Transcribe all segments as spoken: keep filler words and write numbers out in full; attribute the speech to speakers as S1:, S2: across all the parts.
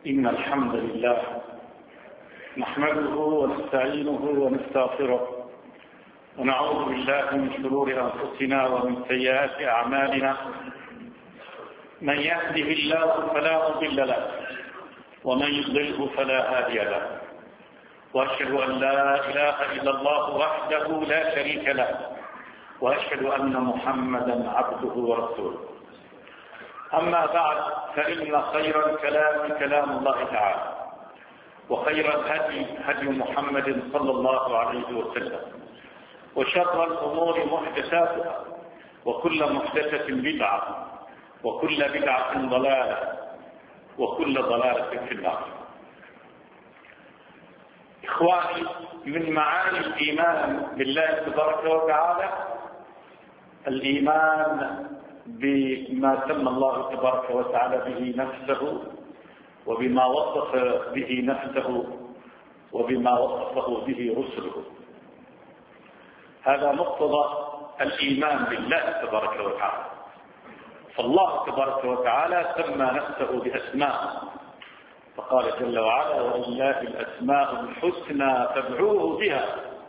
S1: إن الحمد لله نحمده ونستعينه ونستغفره ونعوذ بالله من شرور أنفسنا ومن سيئات أعمالنا. من يهده الله فلا مضل له ومن يضلله فلا هادي له، وأشهد أن لا إله إلا الله وحده لا شريك له، وأشهد أن محمدا عبده ورسوله. أما بعد، فإن خير الكلام كلام الله تعالى، وخير الهدي هدي محمد صلى الله عليه وسلم، وشر الأمور محدثاتها، وكل محدثة بدعة، وكل بدعة ضلالة، وكل ضلالة في النار. إخواني، من معاني الإيمان بالله تبارك وتعالى الإيمان بما سمى الله تبارك وتعالى به نفسه، وبما وصف به نفسه، وبما وصفه به رسله. هذا مقتضى الإيمان بالله تبارك وتعالى. فالله تبارك وتعالى سمى نفسه بأسماء، فقال جل وعلا: ولله الأسماء الحسنى فادعوه بها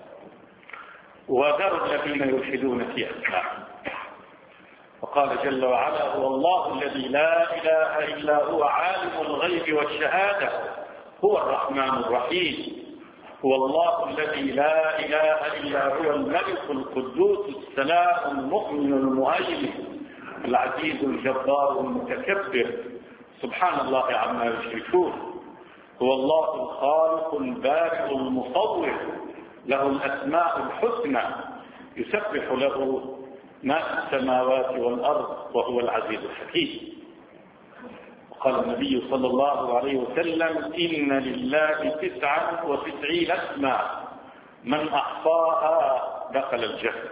S1: وذروا الذين يلحدون في أسمائه. وقال جل وعلا: هو الله الذي لا إله إلا هو عالم الغيب والشهادة هو الرحمن الرحيم. هو الله الذي لا إله إلا هو الملك القدوس السلام المؤمن المهيمن العزيز الجبار المتكبر سبحان الله عما يشركون. هو الله الخالق البارئ المصور له الأسماء الحسنى يسبح له ما في السماوات والأرض وهو العزيز الحكيم. وقال النبي صلى الله عليه وسلم: إن لله تسعة وتسعين اسما من أحصاها دخل الجنة.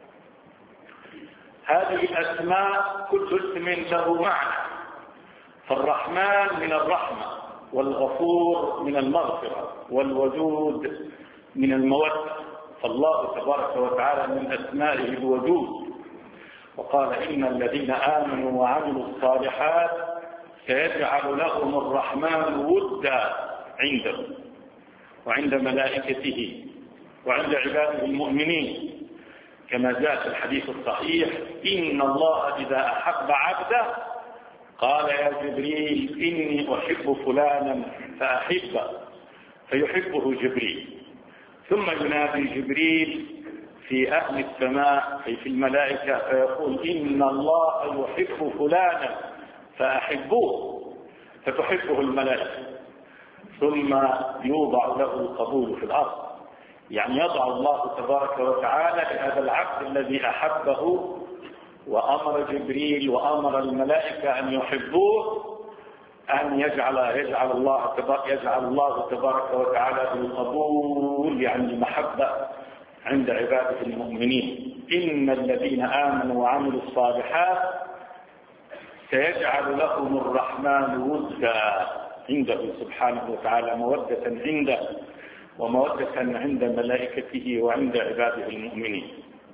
S1: هذه الأسماء كل اسم له معنى، فالرحمن من الرحمة، والغفور من المغفرة، والودود من المودة. فالله تبارك وتعالى من أسمائه الودود. وقال: إن الذين آمنوا وعملوا الصالحات سيجعل لهم الرحمن ودا عنده وعند ملائكته وعند عباده المؤمنين، كما جاء في الحديث الصحيح: إن الله إذا أحب عبده قال: يا جبريل إني أحب فلانا فأحبه، فيحبه جبريل. ثم ينادي جبريل في أهل السماء أي في الملائكة فيقول: إن الله يحب فلانا فأحبوه، فتحبه الملائكة. ثم يوضع له القبول في الأرض، يعني يضع الله تبارك وتعالى لهذا العبد الذي أحبه وأمر جبريل وأمر الملائكة أن يحبوه أن يجعل يجعل الله يجعل الله تبارك وتعالى بالقبول، يعني المحبة عند عباده المؤمنين. إن الذين آمنوا وعملوا الصالحات سيجعل لهم الرحمن ودا عنده سبحانه وتعالى، مودة عنده ومودة عند ملائكته وعند عباده المؤمنين.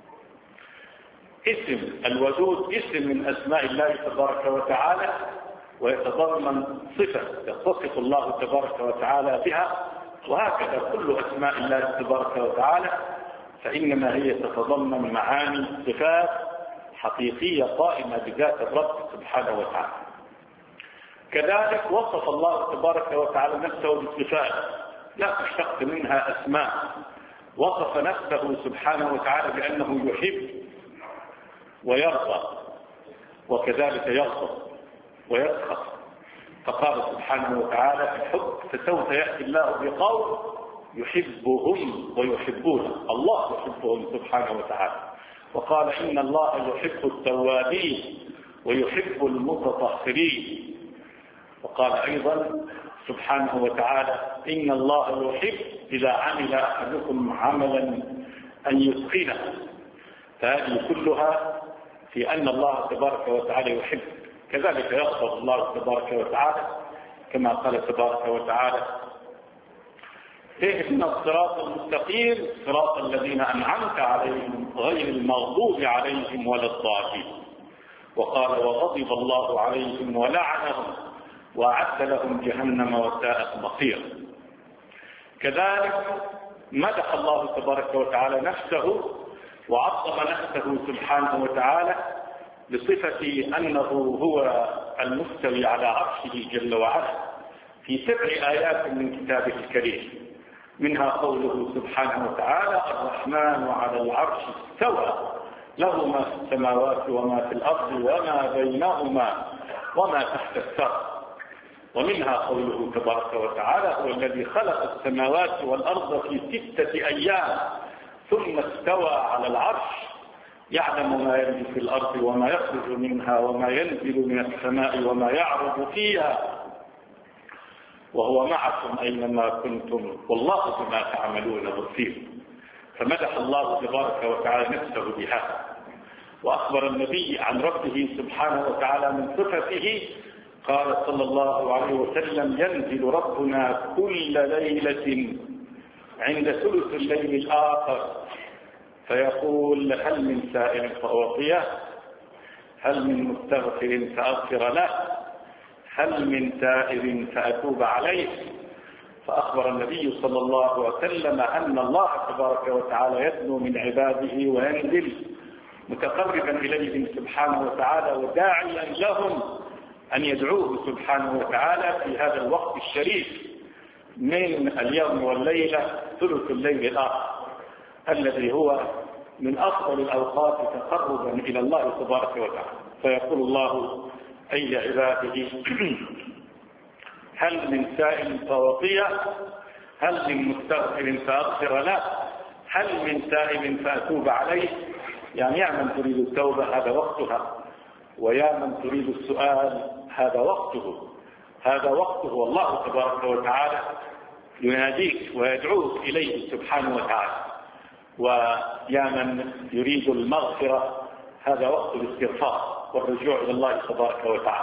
S1: اسم الودود اسم من أسماء الله تبارك وتعالى، ويتضمن صفة يتصف الله تبارك وتعالى بها، وهكذا كل أسماء الله تبارك وتعالى فإنما هي تتضمن معاني صفات حقيقية قائمة بذات الرب سبحانه وتعالى. كذلك وصف الله تبارك وتعالى نفسه بالصفات لا تشتق منها أسماء. وصف نفسه سبحانه وتعالى بأنه يحب ويرضى، وكذلك يغضب ويسخط. فقال سبحانه وتعالى في الحب: فسوف يأتي الله بقوم يحبهم ويحبونه. الله يحبهم سبحانه وتعالى. وقال: إن الله يحب التوابين ويحب المتطهرين. وقال أيضا سبحانه وتعالى: إن الله يحب إذا عمل أحدكم عملا أن يتقنه. فهذه كلها في أن الله تبارك وتعالى يحب. كذلك يغضب الله تبارك وتعالى كما قال تبارك وتعالى: اهدنا الصراط المستقيم صراط الذين أنعمت عليهم غير المغضوب عليهم ولا الضالين. وقال: وغضب الله عليهم ولعنهم وأعد لهم جهنم وساءت مصيرا. كذلك مدح الله تبارك وتعالى نفسه وعظم نفسه سبحانه وتعالى بصفة أنه هو المستوي على عرشه جل وعلا في سبع آيات من كتابه الكريم، منها قوله سبحانه وتعالى: الرحمن على العرش استوى له ما في السماوات وما في الأرض وما بينهما وما تحت الثرى. ومنها قوله تبارك وتعالى: هو الذي خلق السماوات والأرض في ستة أيام ثم استوى على العرش يعلم ما يلج في الأرض وما يخرج منها وما ينزل من السماء وما يعرض فيها وهو معكم أينما كنتم والله بما تعملون بصير. فمدح الله تبارك وتعالى نفسه بهذا، وأخبر النبي عن ربه سبحانه وتعالى من صفته. قال صلى الله عليه وسلم: ينزل ربنا كل ليلة عند ثلث الليل الآخر فيقول: هل من سائل فأعطيه، هل من مستغفر فأغفر له، هل من تائب فأتوب عليه. فأخبر النبي صلى الله عليه وسلم أن الله تبارك وتعالى يدنو من عباده وينزل متقربا إليهم سبحانه وتعالى وداعيا لهم أن يدعوه سبحانه وتعالى في هذا الوقت الشريف من اليوم والليلة ثلث الليل الآخر الذي هو من أفضل الأوقات تقربا إلى الله تبارك وتعالى. فيقول الله: أي عباده هل من سائل فأعطيه، هل من مستغفر فأغفر له، هل من تائب فأتوب عليه. يعني يا من تريد التوبة هذا وقتها، ويا من تريد السؤال هذا وقته، هذا وقته. والله تبارك وتعالى يناديك ويدعوك إليه سبحانه وتعالى. ويا من يريد المغفرة هذا وقت الاستغفار والرجوع إلى الله تبارك وتعالى.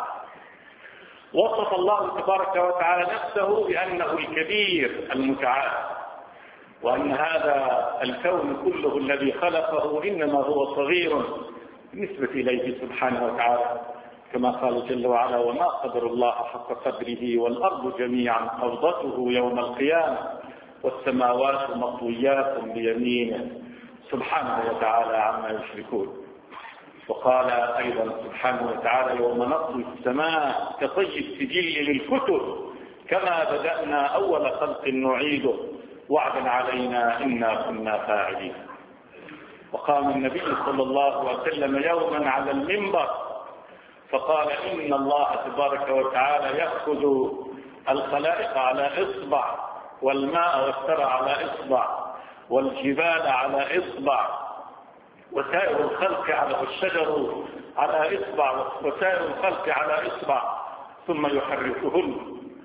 S1: وصف الله تبارك وتعالى نفسه بأنه الكبير المتعال، وأن هذا الكون كله الذي خلقه إنما هو صغير بالنسبة إليه سبحانه وتعالى، كما قال جل وعلا: وما قدر الله حق قدره والأرض جميعا قبضته يوم القيامة والسماوات مطويات بيمينه سبحانه وتعالى عما يشركون. وقال أيضا سبحانه وتعالى: يوم نطوي السماء كطي السجل للكتب كما بدأنا أول خلق نعيده وعدا علينا إنا كنا فاعلين. وقام النبي صلى الله عليه وسلم يوما على المنبر فقال: إن الله تبارك وتعالى يأخذ الخلائق على إصبع، والماء والثرى على إصبع، والجبال على إصبع، وسائر الخلق على الشجر على إصبع، وسائر الخلق على إصبع، ثم يحركهن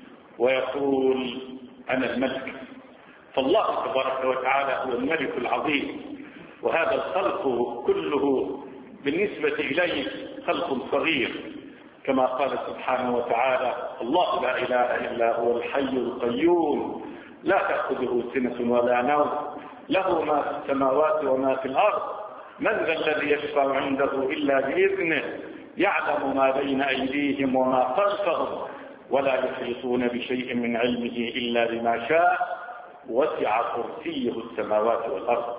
S1: ويقول: أنا الملك. فالله تبارك وتعالى هو الملك العظيم، وهذا الخلق كله بالنسبة إليه خلق صغير، كما قال سبحانه وتعالى: الله لا إله إلا هو الحي القيوم لا تأخذه سنة ولا نوم له ما في السماوات وما في الأرض من ذا الذي يشفع عنده إلا بإذنه يعلم ما بين أيديهم وما خلفهم ولا يحيطون بشيء من علمه إلا بما شاء وسع كرسيه السماوات والأرض.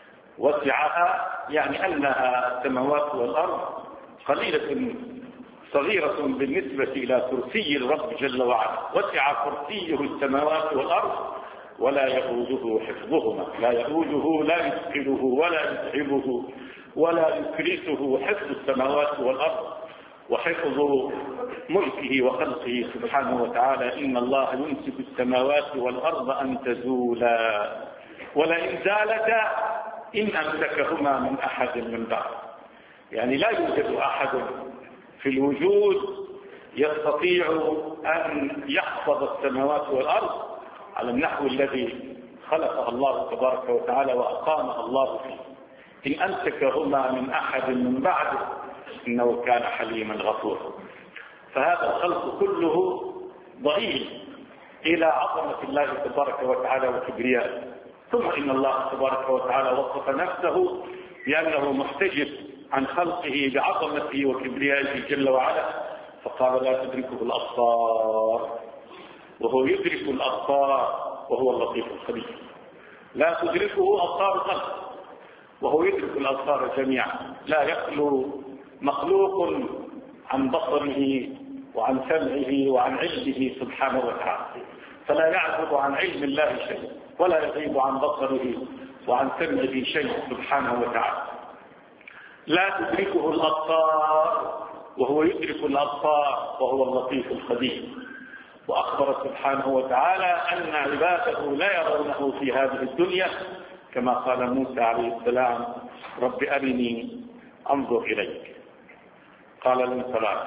S1: وسعها يعني أنها السماوات والأرض قليلة صغيرة بالنسبة إلى كرسي الرب جل وعلا. وسع كرسيه السماوات والأرض ولا يؤوده حفظهما، لا يؤوده لا يثقله ولا يتعبه ولا يكرسه حفظ السماوات والأرض وحفظ ملكه وخلقه سبحانه وتعالى. إن الله يمسك السماوات والأرض أن تزولا ولئن زالتا إن أمسكهما من أحد من بعد. يعني لا يوجد أحد في الوجود يستطيع أن يحفظ السماوات والأرض على النحو الذي خلق الله تبارك وتعالى وأقامها الله فيه. إن أمسكهما من أحد من بعده إنه كان حليما غفورا. فهذا الخلق كله ضئيل إلى عظمة الله تبارك وتعالى وكبريائه. ثم إن الله تبارك وتعالى وصف نفسه بأنه محتجب عن خلقه بعظمته وكبريائه جل وعلا، فقال لا تدركه الأبصار وهو يدرك الأبصار وهو اللطيف الخبير. لا تدركه أبصار الخلق وهو يدرك الأبصار جميعا. لا يخلو مخلوق عن بصره وعن سمعه وعن علمه سبحانه وتعالى، فلا يعزب عن علم الله شيء ولا يغيب عن بصره وعن سمعه شيء سبحانه وتعالى. لا تدركه الأبصار وهو يدرك الأبصار وهو اللطيف الخبير. وأخبر سبحانه وتعالى أن عباده لا يرونه في هذه الدنيا، كما قال موسى عليه السلام رب أرني أنظر إليك. قال لن تراني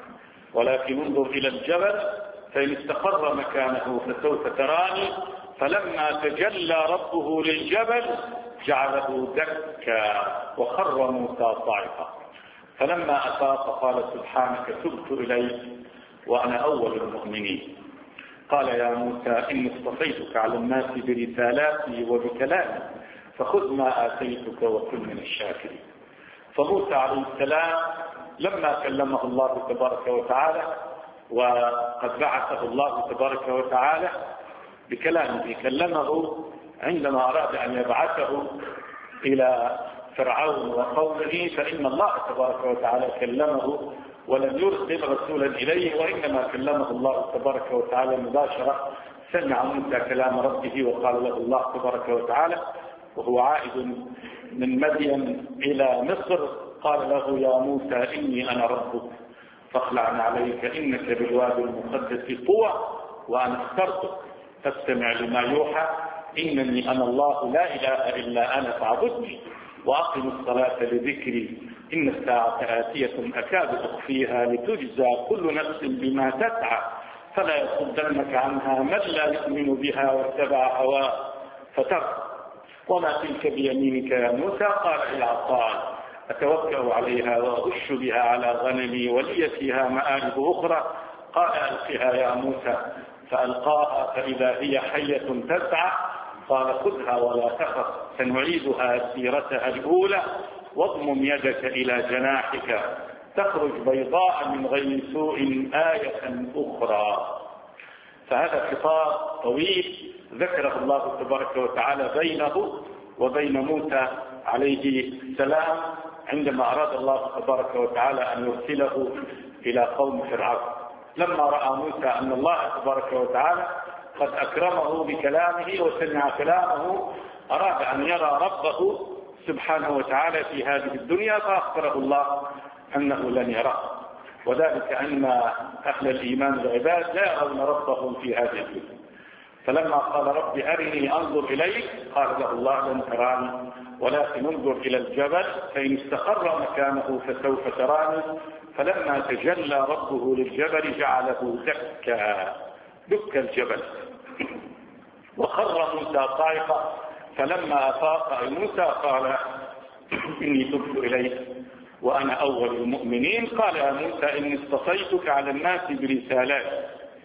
S1: ولكن انظر إلى الجبل فإن استقر مكانه فسوف تراني. فلما تجلى ربه للجبل جعله دكا وخر موسى صاعقا. فلما أفاق قال سبحانك تبت إليك وأنا أول المؤمنين. قال يا موسى إني اصطفيتك على الناس برسالاتي وبكلامي فخذ ما آتيتك وكن من الشاكرين. فموسى عليه السلام لما كلمه الله تبارك وتعالى وقد بعثه الله تبارك وتعالى بكلامه، كلمه عندما أراد أن يبعثه إلى فرعون وقومه، فإن الله تبارك وتعالى كلمه ولم يرسل رسولا إليه، وإنما كلمه الله تبارك وتعالى مباشرة. سمع موسى كلام ربه وقال له الله تبارك وتعالى وهو عائد من مدين إلى مصر قال له يا موسى إني أنا ربك فاخلع عليك إنك بالوادي المقدس طوى وأنا اخترتك فاستمع لما يوحى إنني أنا الله لا إله إلا أنا فاعبدني وأقم الصلاة لذكري إن الساعة آتية أكاد أخفيها لتجزى كل نفس بما تسعى فلا يصدنك عنها من لا يؤمن بها واتبع هواه فترى. وما تلك بيمينك يا موسى؟ قال هي عصاي أتوكأ عليها وأغش بها على غنمي ولي فيها مآرب أخرى. قال ألقها يا موسى فألقاها فإذا هي حية تسعى قال خذها ولا تخف سنعيدها سيرتها الأولى واضمم يدك إلى جناحك تخرج بيضاء من غير سوء آية أخرى. فهذا خطاب طويل ذكره الله تبارك وتعالى بينه وبين موسى عليه السلام عندما أراد الله تبارك وتعالى أن يرسله إلى قوم فرعون. لما رأى موسى أن الله تبارك وتعالى قد أكرمه بكلامه وسمع كلامه أراد أن يرى ربه سبحانه وتعالى في هذه الدنيا، فأخبره الله أنه لن يراه، وذلك أن أهل الإيمان العباد لا يرون ربهم في هذه الدنيا. فلما قال رب أرني أنظر إليك قال له الله لن تراني ولكن انظر إلى الجبل فإن استقر مكانه فسوف تراني. فلما تجلى ربه للجبل جعله دكا دك الجبل وخر موسى صاعقا. فلما أفاق موسى قال إني تبت إليك وأنا أول المؤمنين. قال يا موسى إني اصطفيتك على الناس برسالاتي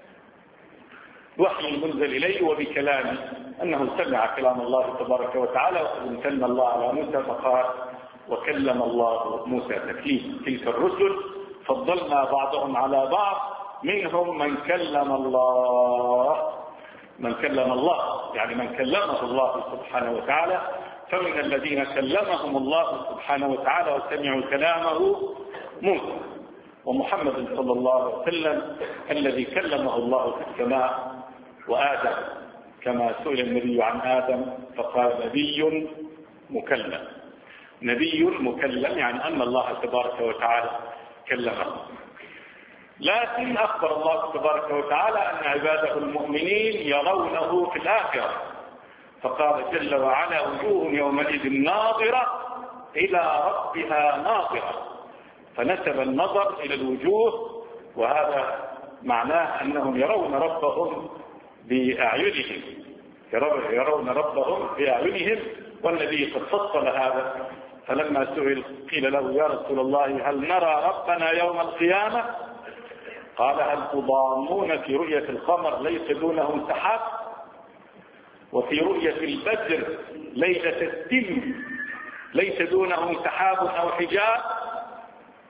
S1: وحي منزل إليه وبكلامي. أنه سمع كلام الله تبارك وتعالى وقد امتن الله على موسى فقال وكلم الله موسى تكليما. تلك الرسل فضلنا بعضهم على بعض منهم من كلم الله من كلم الله يعني من كلمه الله سبحانه وتعالى. فمن الذين كلمهم الله سبحانه وتعالى وسمعوا كلامه موسى ومحمد صلى الله عليه وسلم الذي كلمه الله في السماء وآدم كما سئل النبي عن آدم فقال نبي مكلم. نبي مكلم يعني أن الله تبارك وتعالى كلمه. لكن أخبر الله تبارك وتعالى أن عباده المؤمنين يرونه في الآخرة، فقال جل وعلا وجوه يومئذ ناظرة إلى ربها ناظرة، فنسب النظر إلى الوجوه، وهذا معناه أنهم يرون ربهم بأعينهم يرون ربهم بأعينهم. والنبي قد فصل هذا فلما سئل قيل له يا رسول الله هل نرى ربنا يوم القيامة؟ قال هل تضامون في رؤية القمر ليس دونه سحاب وفي رؤية البدر ليلة الدم ليس دونه سحاب أو حجاب؟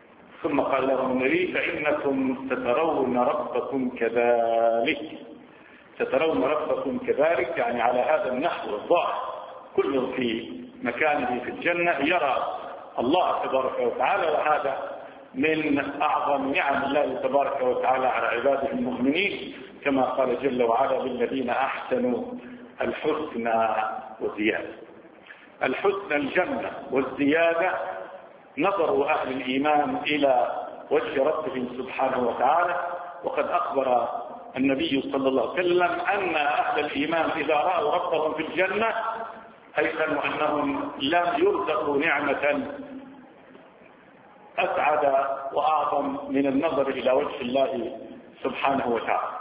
S1: ثم قال لهم النبي فإنكم سترون ربكم كذلك. سترون ربكم كذلك يعني على هذا النحو الظاهر، كل في مكانه في الجنة يرى الله تبارك وتعالى، وهذا من أعظم نعم الله تبارك وتعالى على عباده المؤمنين، كما قال جل وعلا للذين أحسنوا الحسنى والزيادة. الحسنى الجنة والزيادة نظر أهل الإيمان إلى وجه ربهم سبحانه وتعالى، وقد أخبر النبي صلى الله عليه وسلم أن أهل الإيمان إذا رأوا ربهم في الجنة أيقنوا أنهم لم يرزقوا نعمة أسعد وأعظم من النظر إلى وجه الله سبحانه وتعالى.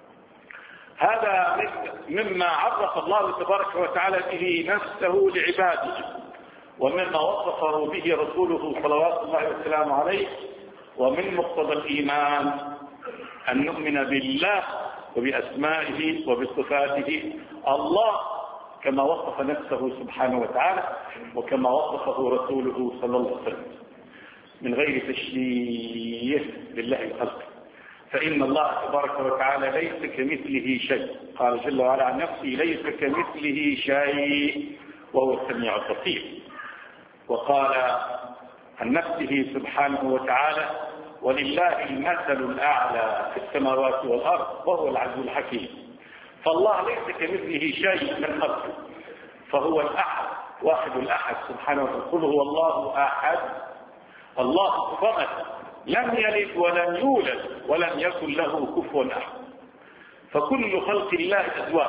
S1: هذا مما عرف الله تبارك وتعالى به نفسه لعباده، ومما وصفه به رسوله صلوات الله وسلامه عليه. ومن مقتضى الإيمان أن نؤمن بالله وبأسمائه وبصفاته الله كما وصف نفسه سبحانه وتعالى، وكما وصفه رسوله صلى الله عليه وسلم، من غير تشبيه بالله خلقه. فإن الله تبارك وتعالى ليس كمثله شيء، قال جل وعلا عن نفسه ليس كمثله شيء وهو السميع البصير. وقال عن نفسه سبحانه وتعالى ولله المثل الأعلى في السماوات والأرض وهو العزيز الحكيم. فالله ليس كمثله شيء من خلقه، فهو الأحد واحد الأحد سبحانه وتعالى. قل هو الله أحد الله الصمد لم يلد ولم يولد ولم يكن له كفوا أحد. فكل خلق الله أزواج،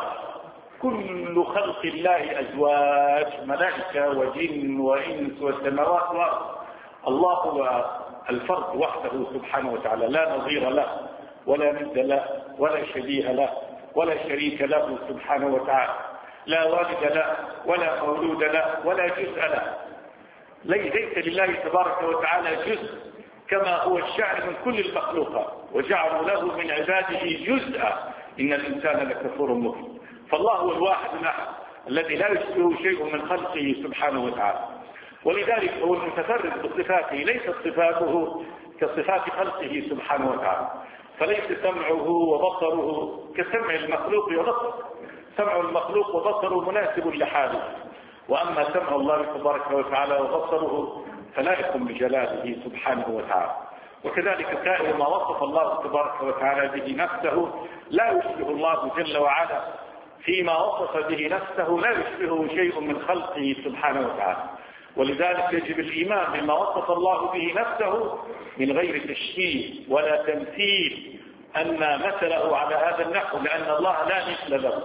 S1: كل خلق الله أزواج، ملائكة وجن وإنس والسماوات والأرض. الله هو الفرد وحده سبحانه وتعالى، لا نظير له ولا ند له ولا شبيه له ولا شريك له سبحانه وتعالى، لا والد له ولا مولود له ولا جزء له. ليس لله تبارك وتعالى جزء كما هو الشأن من كل المخلوقات، وجعلوا له من عباده جزءا إن الإنسان لكفور مبين. فالله هو الواحد الأحد الذي لا يشبهه شيء من خلقه سبحانه وتعالى، ولذلك هو المتفرد بصفاته، ليست صفاته كصفات خلقه سبحانه وتعالى. فليس سمعه وبصره كسمع المخلوق وبصره، سمع المخلوق وبصره مناسب لحاله، وأما سمع الله تبارك وتعالى وبصره فلائق بجلاله سبحانه وتعالى. وكذلك سائر ما وصف الله تبارك وتعالى به نفسه لا يشبه الله جل وعلا فيما وصف به نفسه، لا يشبهه شيء من خلقه سبحانه وتعالى. ولذلك يجب الإيمان بما وصف الله به نفسه من غير تشبيه ولا تمثيل، أن مثله على هذا النحو، لأن الله لا مثل له،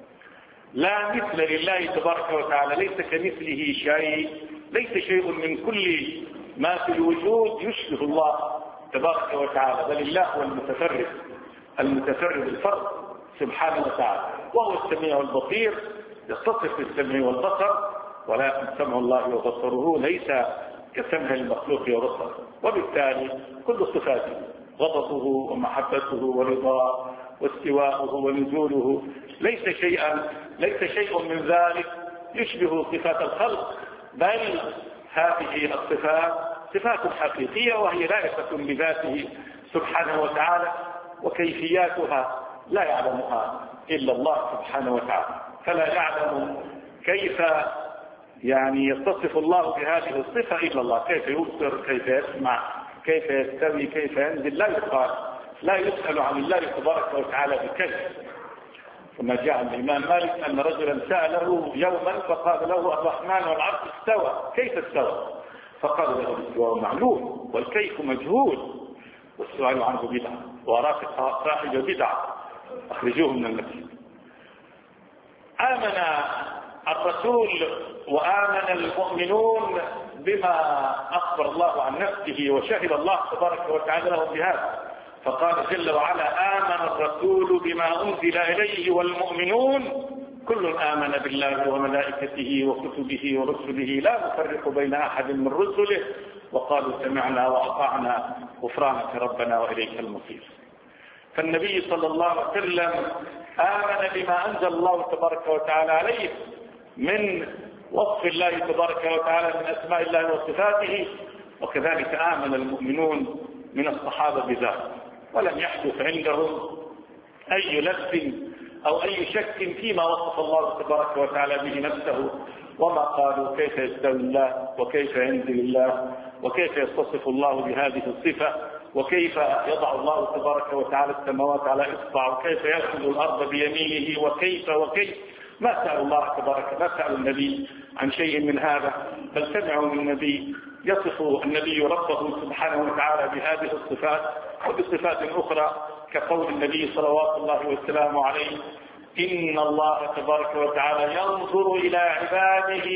S1: لا مثل لله تبارك وتعالى، ليس كمثله شيء، ليس شيء من كل ما في الوجود يشبه الله تبارك وتعالى، بل الله هو المتفرد المتفرد الفرد سبحانه وتعالى، وهو السميع البصير، يتصف بالسمع والبصر، ولكن سمع الله وبصره ليس كسمع المخلوق وبصره. وبالتالي كل صفاته غضبه ومحبته ورضاه واستواءه ونزوله ليس شيئا ليس شيء من ذلك يشبه صفات الخلق، بل هذه الصفات صفات حقيقية وهي لائقة بذاته سبحانه وتعالى، وكيفياتها لا يعلمها إلا الله سبحانه وتعالى. فلا يعلم كيف يعني يتصف الله بهذه الصفة إلا الله، كيف يبصر، كيف يسمع، كيف يستوي، كيف ينزل، لا يقال، لا يسأل عن الله تبارك وتعالى بكيف. ثم جاء الإمام مالك أن رجلا سأله يوما فقال له الرحمن والعرش استوى، كيف استوى؟ فقال له الاستواء معلوم والكيف مجهول والسؤال عنه بدعة، وراك صاحب بدعة أخرجوه من المسجد. آمن الرسول وآمن المؤمنون بما أخبر الله عن نفسه، وشهد الله تبارك وتعالى له بهذا، فقال جل وعلا آمن الرسول بما أنزل إليه والمؤمنون كل آمن بالله وملائكته وكتبه ورسله لا نفرق بين أحد من رسله وقالوا سمعنا وأطعنا غفرانك ربنا وإليك المصير. فالنبي صلى الله عليه وسلم آمن بما أنزل الله تبارك وتعالى عليه من وصف الله تبارك وتعالى من أسماء الله وصفاته، وكذلك آمن المؤمنون من الصحابة بذلك، ولم يحدث عندهم أي لبس أو أي شك فيما وصف الله تبارك وتعالى به نفسه، وما قالوا كيف يستوي الله وكيف ينزل الله وكيف يتصف الله بهذه الصفة وكيف يضع الله تبارك وتعالى السماوات على إصبع وكيف يأخذ الأرض بيمينه وكيف وكيف. ما سألوا الله تبارك ما سألوا النبي عن شيء من هذا، بل سمعوا من النبي يصف النبي ربه سبحانه وتعالى بهذه الصفات وبصفات أخرى، كقول النبي صلوات الله وسلامه عليه: إن الله تبارك وتعالى ينظر إلى عباده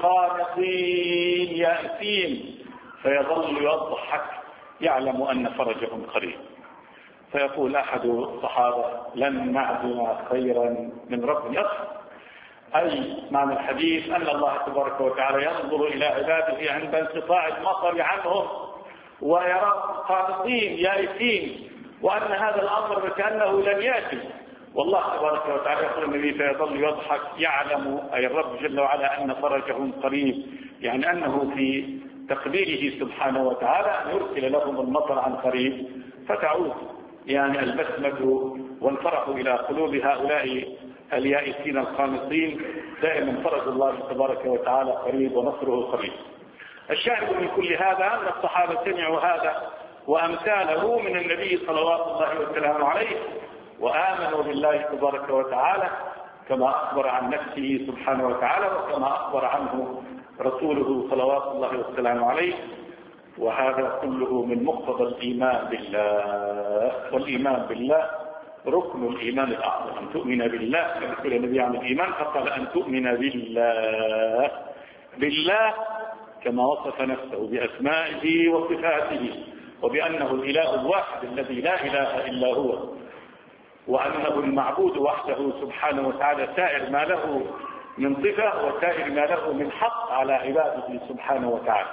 S1: قانطين يأسين فيظل يضحك يعلم أن فرجهم قريب. فيقول أحد الصحابة: لن نعدم خيرا من رب يصف. أي معنى الحديث أن الله تبارك وتعالى ينظر إلى عباده عند انقطاع المطر عنهم ويراهم قانطين يائسين، وأن هذا الأمر كأنه لن يأتي. والله تبارك وتعالى يقول النبي: فيظل يضحك يعلم أي الرب جل وعلا أن فرجهم قريب، يعني أنه في تقديره سبحانه وتعالى أن يرسل لهم المطر عن قريب فتعود يعني البسمة والفرح إلى قلوب هؤلاء اليائسين القانطين. دائما فرج الله تبارك وتعالى قريب ونصره قريب. الشاهد من كل هذا أن الصحابة سمعوا هذا وأمثاله من النبي صلوات الله وسلامه عليه، وآمنوا بالله تبارك وتعالى كما أخبر عن نفسه سبحانه وتعالى وكما أخبر عنه رسوله صلوات الله وسلامه عليه. وهذا كله من مقتضى الإيمان بالله، والإيمان بالله ركن الإيمان الأعظم. أن تؤمن بالله كما قال النبي عن الإيمان فقال أن تؤمن بالله بالله كما وصف نفسه بأسمائه وصفاته، وبأنه الإله الواحد الذي لا إله إلا هو، وأنه المعبود وحده سبحانه وتعالى سائر ما له من صفة وسائر ما له من حق على عباده سبحانه وتعالى.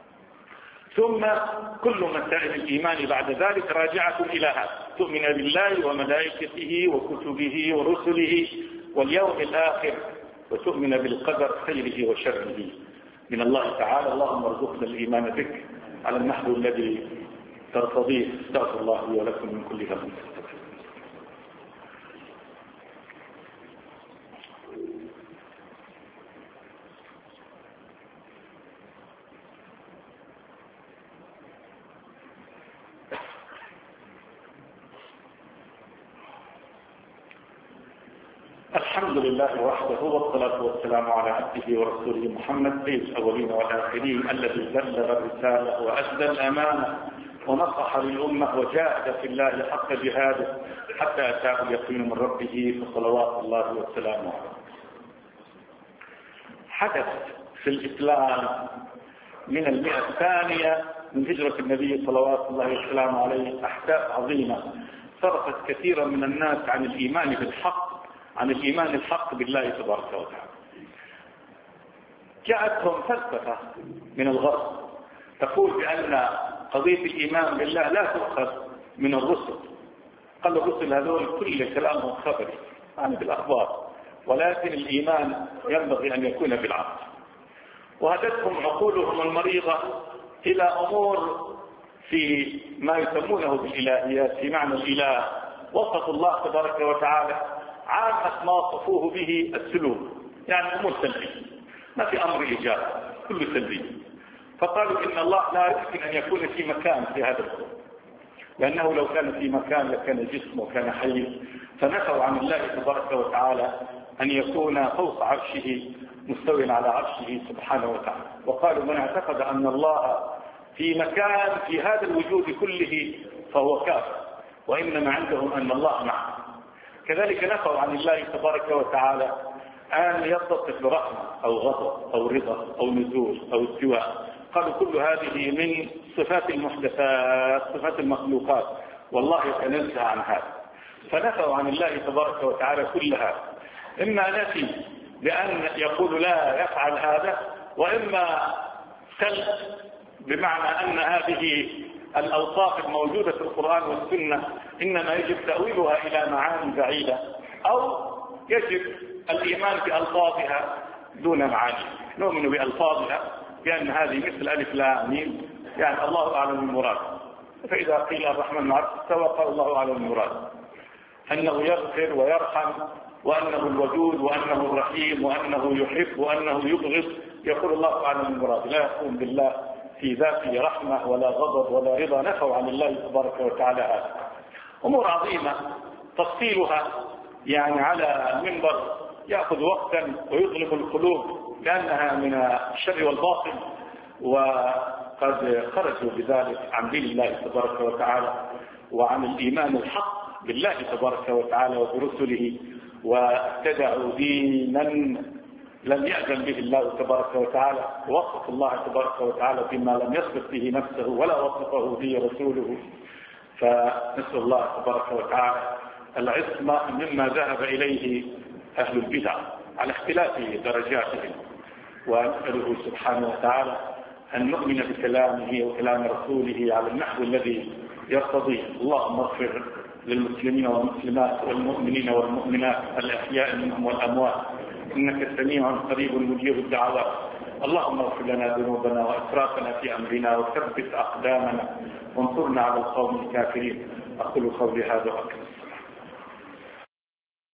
S1: ثم كل مسائل الإيمان بعد ذلك راجعة إلى هذا: تؤمن بالله وملائكته وكتبه ورسله واليوم الآخر، وتؤمن بالقدر خيره وشره من الله تعالى. اللهم ارزقنا الإيمان بك على النحو الذي ترتضيه. استغفر الله لي ولكم من كل ذنب. الحمد لله وحده، والصلاة والسلام على عبده ورسوله محمد سيد الأولين والآخرين، الذي بلغ الرسالة وأدى الأمانة ونصح للأمة وجاهد في الله حق جهاده حتى أتاه اليقين من ربه، فصلوات الله وسلامه عليه. حدث في الإسلام من المئة الثانية من هجرة النبي صلوات الله وسلامه عليه أحداث عظيمة صرفت كثيرا من الناس عن الإيمان بالحق، عن الإيمان الحق بالله تبارك وتعالى. جاءتهم فلسفة من الغرب تقول بأن قضية الإيمان بالله لا تؤخذ من الرسل. قال الرسل هذول كل كلامهم خبري يعني بالأخبار، ولكن الإيمان ينبغي أن يكون بالعقل. وهدتهم عقولهم المريضة إلى أمور في ما يسمونه بالإلهيات، في معنى الإله. وصف الله تبارك وتعالى عامة ما وصفوه به السلوك، يعني أمور سلبية، ما في أمر إيجابي، كله سلبي. فقالوا إن الله لا يمكن أن يكون في مكان في هذا الكون، لأنه لو كان في مكان لكان جسم وكان حي. فنفوا عن الله تبارك وتعالى أن يكون فوق عرشه مستوٍ على عرشه سبحانه وتعالى. وقالوا: من اعتقد أن الله في مكان في هذا الوجود كله فهو كافر، وإنما عندهم أن الله معه. كذلك نفوا عن الله تبارك وتعالى أن يتصف برحمة أو غضب أو رضا أو نزول أو استواء. قالوا كل هذه من صفات المحدثات، صفات المخلوقات، والله يتنزه عن هذا. فنفوا عن الله تبارك وتعالى كلها، إما نفي بأن يقول لا يفعل هذا، وإما سلب بمعنى أن هذه الأوصاف الموجودة في القرآن والسنة إنما يجب تأويلها إلى معاني بعيدة، أو يجب الإيمان بألفاظها دون معاني. نؤمن بألفاظها بأن هذه مثل ألف لام ميم، يعني الله أعلم المراد. فإذا قيل الرحمن على العرش استوى قال الله أعلم المراد، أنه يغفر ويرحم وأنه الودود وأنه الرحيم وأنه يحب وأنه يبغض، يقول الله أعلم المراد. لا يكون بالله في ذاته رحمة ولا غضب ولا رضا، نفوا عن الله تبارك وتعالى هذا. أمور عظيمة تفصيلها يعني على المنبر يأخذ وقتا ويغلب القلوب لأنها من الشر والباطل، وقد خرجوا بذلك عن دين الله تبارك وتعالى وعن الإيمان الحق بالله تبارك وتعالى وبرسله، وابتدعوا دينا لم يأذن به الله تبارك وتعالى، ووصف الله تبارك وتعالى بما لم يصف به نفسه ولا وصفه به رسوله. فنسأل الله تبارك وتعالى العصمة مما ذهب إليه أهل البدع على اختلاف درجاتهم، ونسأله سبحانه وتعالى أن نؤمن بكلامه وكلام رسوله على النحو الذي يرتضيه. اللهم اغفر للمسلمين والمسلمات والمؤمنين والمؤمنات الأحياء منهم والأموات، إنك سميع قريب مجيب الدعوات. اللهم اغفر لنا ذنوبنا وإسرافنا في أمرنا وثبت أقدامنا وانصرنا على القوم الكافرين. أقول قولي هذا وأكمل.